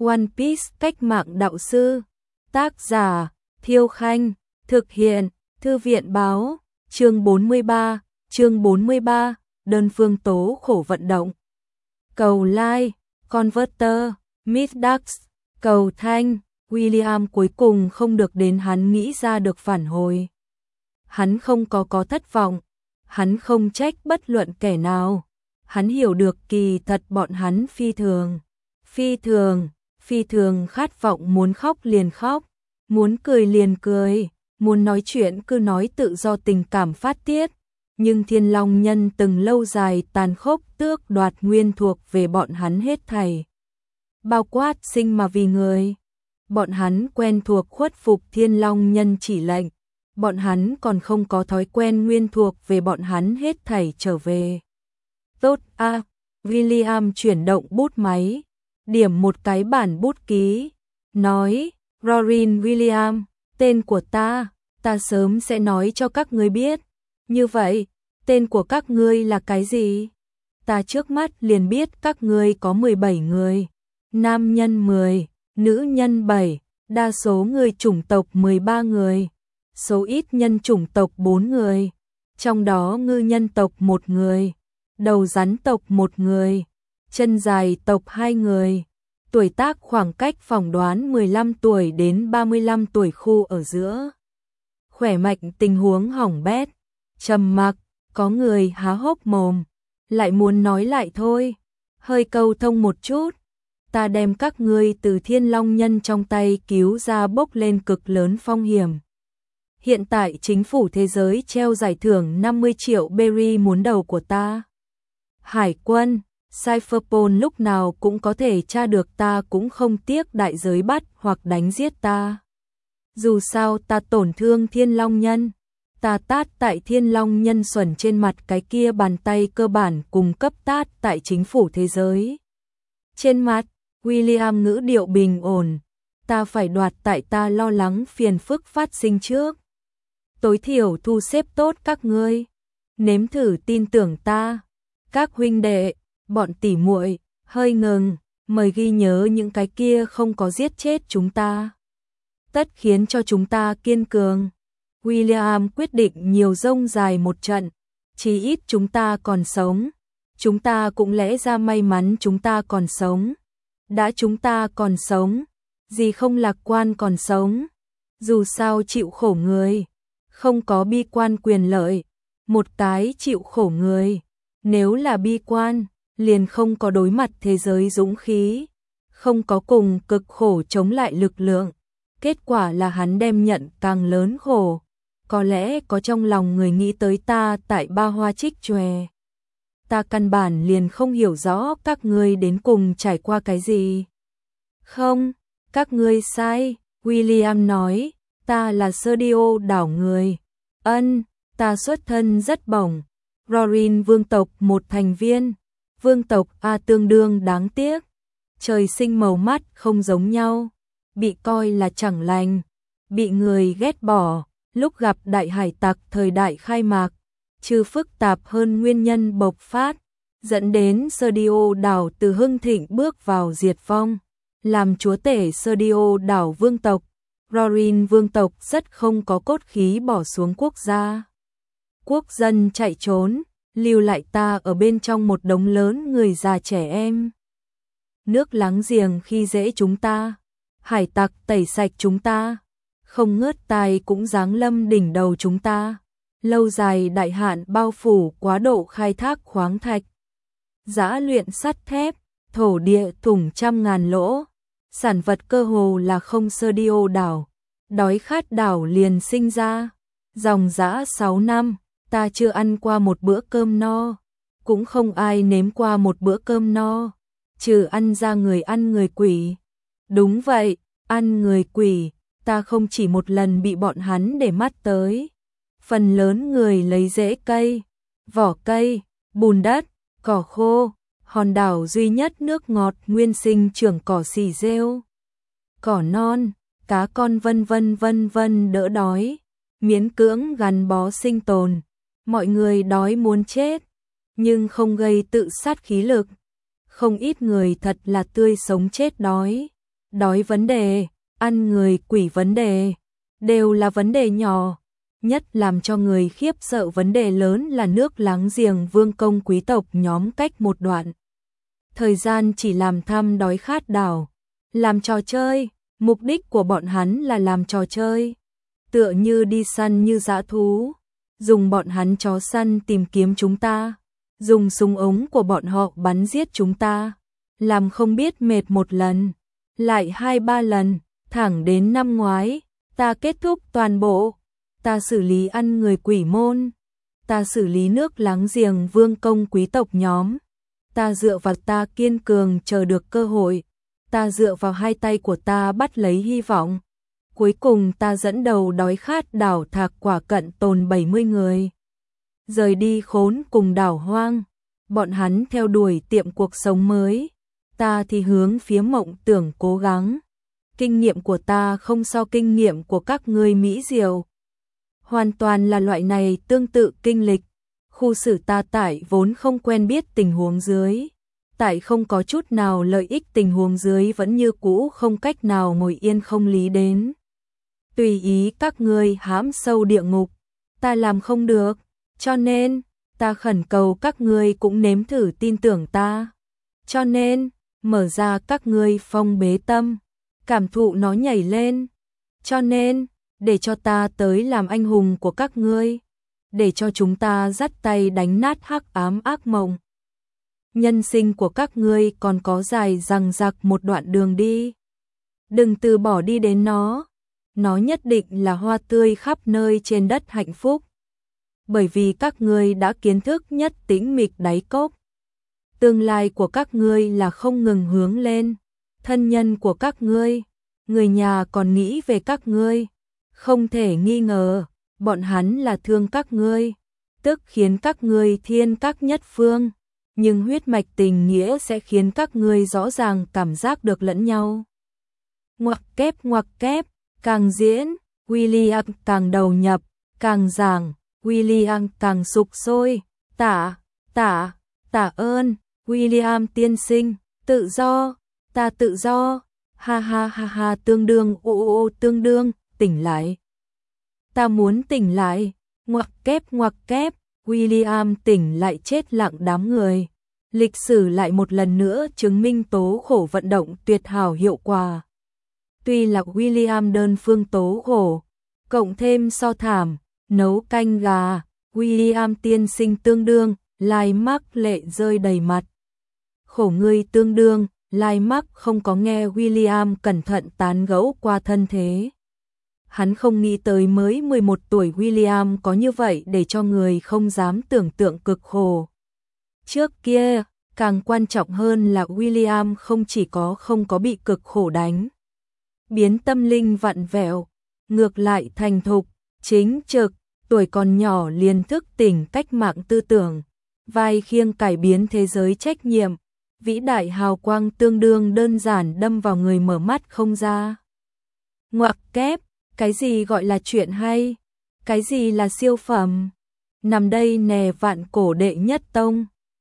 One Piece cách mạng đạo sư. Tác giả Thiêu Khanh. Thực hiện Thư viện báo. Chương 43. Đơn phương tố khổ vận động. Cầu like, converter, Midax, cầu thanh. William cuối cùng không được đến hắn nghĩ ra được phản hồi. Hắn không có thất vọng. Hắn không trách bất luận kẻ nào. Hắn hiểu được kỳ thật bọn hắn phi thường khát vọng muốn khóc liền khóc, muốn cười liền cười, muốn nói chuyện cứ nói tự do tình cảm phát tiết. Nhưng Thiên Long Nhân từng lâu dài tàn khốc tước đoạt nguyên thuộc về bọn hắn hết thảy. Bao quát sinh mà vì người. Bọn hắn quen thuộc khuất phục Thiên Long Nhân chỉ lệnh. Bọn hắn còn không có thói quen nguyên thuộc về bọn hắn hết thảy trở về. Tốt a, William chuyển động bút máy, điểm một cái bản bút ký, nói, Rorin William, tên của ta sớm sẽ nói cho các ngươi biết. Như vậy, tên của các ngươi là cái gì? Ta trước mắt liền biết các ngươi có 17 người, nam nhân 10, nữ nhân 7, đa số người chủng tộc 13 người, số ít nhân chủng tộc 4 người, trong đó ngư nhân tộc 1 người, đầu rắn tộc 1 người, chân dài tộc 2 người, tuổi tác khoảng cách phỏng đoán 15 tuổi đến 35 tuổi khu ở giữa. Khỏe mạnh tình huống hỏng bét, trầm mặc, có người há hốc mồm, lại muốn nói lại thôi, hơi câu thông một chút. Ta đem các ngươi từ Thiên Long Nhân trong tay cứu ra bốc lên cực lớn phong hiểm. Hiện tại chính phủ thế giới treo giải thưởng 50 triệu berry muốn đầu của ta. Hải quân, Cypherpol lúc nào cũng có thể tra được ta, cũng không tiếc đại giới bắt hoặc đánh giết ta. Dù sao ta tổn thương Thiên Long Nhân, ta tát tại Thiên Long Nhân xuẩn trên mặt cái kia bàn tay cơ bản cùng cấp tát tại chính phủ thế giới. Trên mặt, William ngữ điệu bình ổn, ta phải đoạt tại ta lo lắng phiền phức phát sinh trước. Tối thiểu thu xếp tốt các ngươi, nếm thử tin tưởng ta. Các huynh đệ, bọn tỉ muội, hơi ngừng, mời ghi nhớ những cái kia không có giết chết chúng ta. Tất khiến cho chúng ta kiên cường. William quyết định nhiều rông dài một trận, chí ít chúng ta còn sống. Chúng ta cũng lẽ ra may mắn chúng ta còn sống. Đã chúng ta còn sống, gì không lạc quan còn sống. Dù sao chịu khổ người, không có bi quan quyền lợi. Một cái chịu khổ người, nếu là bi quan, liền không có đối mặt thế giới dũng khí, không có cùng cực khổ chống lại lực lượng. Kết quả là hắn đem nhận càng lớn khổ. Có lẽ có trong lòng người nghĩ tới ta tại Ba Hoa Trích Chòe. Ta căn bản liền không hiểu rõ các ngươi đến cùng trải qua cái gì. Không, các ngươi sai, William nói, ta là Serdio đảo người. Ta xuất thân rất bổng. Rorin vương tộc một thành viên. Vương tộc A tương đương đáng tiếc. Trời sinh màu mắt không giống nhau. Bị coi là chẳng lành. Bị người ghét bỏ. Lúc gặp đại hải tặc thời đại khai mạc, trừ phức tạp hơn nguyên nhân bộc phát, dẫn đến Serdio đảo từ hưng thịnh bước vào diệt vong. Làm chúa tể Serdio đảo vương tộc, Rorin vương tộc rất không có cốt khí bỏ xuống quốc gia. Quốc dân chạy trốn, lưu lại ta ở bên trong một đống lớn người già trẻ em. Nước láng giềng khi dễ chúng ta, hải tặc tẩy sạch chúng ta, không ngớt tài cũng giáng lâm đỉnh đầu chúng ta. Lâu dài đại hạn bao phủ quá độ khai thác khoáng thạch, giã luyện sắt thép, thổ địa thủng trăm ngàn lỗ, sản vật cơ hồ là không. Serdio đảo, đói khát đảo liền sinh ra. Dòng dã 6 năm, ta chưa ăn qua một bữa cơm no, cũng không ai nếm qua một bữa cơm no, trừ ăn ra người ăn người quỷ. Đúng vậy, ăn người quỷ. Ta không chỉ một lần bị bọn hắn để mắt tới. Phần lớn người lấy rễ cây, vỏ cây, bùn đất, cỏ khô. Hòn đảo duy nhất nước ngọt nguyên sinh trưởng cỏ xì rêu, cỏ non, cá con vân vân đỡ đói, miễn cưỡng gắn bó sinh tồn. Mọi người đói muốn chết, nhưng không gây tự sát khí lực. Không ít người thật là tươi sống chết đói. đói vấn đề, ăn người quỷ vấn đề, đều là vấn đề nhỏ. Nhất làm cho người khiếp sợ vấn đề lớn là nước láng giềng vương công quý tộc nhóm cách một đoạn thời gian chỉ làm thăm đói khát đảo, làm trò chơi, mục đích của bọn hắn là làm trò chơi, tựa như đi săn như dã thú, dùng bọn hắn chó săn tìm kiếm chúng ta, dùng súng ống của bọn họ bắn giết chúng ta, làm không biết mệt một lần, lại 2-3 lần, thẳng đến năm ngoái, ta kết thúc toàn bộ, ta xử lý ăn người quỷ môn, ta xử lý nước láng giềng vương công quý tộc nhóm, ta dựa vào ta kiên cường chờ được cơ hội, ta dựa vào hai tay của ta bắt lấy hy vọng. Cuối cùng ta dẫn đầu đói khát đảo Thạc Quả cận tồn 70 người. Rời đi khốn cùng đảo hoang, bọn hắn theo đuổi tiệm cuộc sống mới, ta thì hướng phía mộng tưởng cố gắng. Kinh nghiệm của ta không so kinh nghiệm của các ngươi mỹ diệu. Hoàn toàn là loại này tương tự kinh lịch. Khu xử ta tại vốn không quen biết tình huống dưới. Tại không có chút nào lợi ích tình huống dưới vẫn như cũ không cách nào ngồi yên không lý đến. Tùy ý các ngươi hãm sâu địa ngục, ta làm không được, cho nên, ta khẩn cầu các ngươi cũng nếm thử tin tưởng ta. Cho nên, mở ra các ngươi phong bế tâm, cảm thụ nó nhảy lên. Cho nên, để cho ta tới làm anh hùng của các ngươi, để cho chúng ta dắt tay đánh nát hắc ám ác mộng. Nhân sinh của các ngươi còn có dài dằng dặc một đoạn đường đi. Đừng từ bỏ đi đến nó nhất định là hoa tươi khắp nơi trên đất hạnh phúc. Bởi vì các ngươi đã kiến thức nhất tĩnh mịch đáy cốc. Tương lai của các ngươi là không ngừng hướng lên. Thân nhân của các ngươi, người nhà còn nghĩ về các ngươi. Không thể nghi ngờ, bọn hắn là thương các ngươi, tức khiến các ngươi thiên các nhất phương. Nhưng huyết mạch tình nghĩa sẽ khiến các ngươi rõ ràng cảm giác được lẫn nhau. Ngoặc kép, càng diễn, William càng đầu nhập, càng giảng, William càng sục sôi, tạ ơn, William tiên sinh, tự do, ta tự do, ha ha, tương đương, tương đương, tỉnh lại. Ta muốn tỉnh lại, ngoặc kép, William tỉnh lại chết lặng đám người. Lịch sử lại một lần nữa chứng minh tố khổ vận động tuyệt hảo hiệu quả. Tuy là William đơn phương tố khổ, cộng thêm so thảm, nấu canh gà, William tiên sinh tương đương, Lai Mắc lệ rơi đầy mặt. Khổ ngươi tương đương, Lai Mắc không có nghe William cẩn thận tán gẫu qua thân thế. Hắn không nghĩ tới mới 11 tuổi William có như vậy để cho người không dám tưởng tượng cực khổ. Trước kia, càng quan trọng hơn là William không chỉ không có bị cực khổ đánh, biến tâm linh vặn vẹo, ngược lại thành thục, chính trực, tuổi còn nhỏ liền thức tỉnh cách mạng tư tưởng, vai khiêng cải biến thế giới trách nhiệm, vĩ đại hào quang tương đương đơn giản đâm vào người mở mắt không ra. Ngoặc kép, cái gì gọi là chuyện hay? Cái gì là siêu phẩm? Nằm đây nè vạn cổ đệ nhất tông.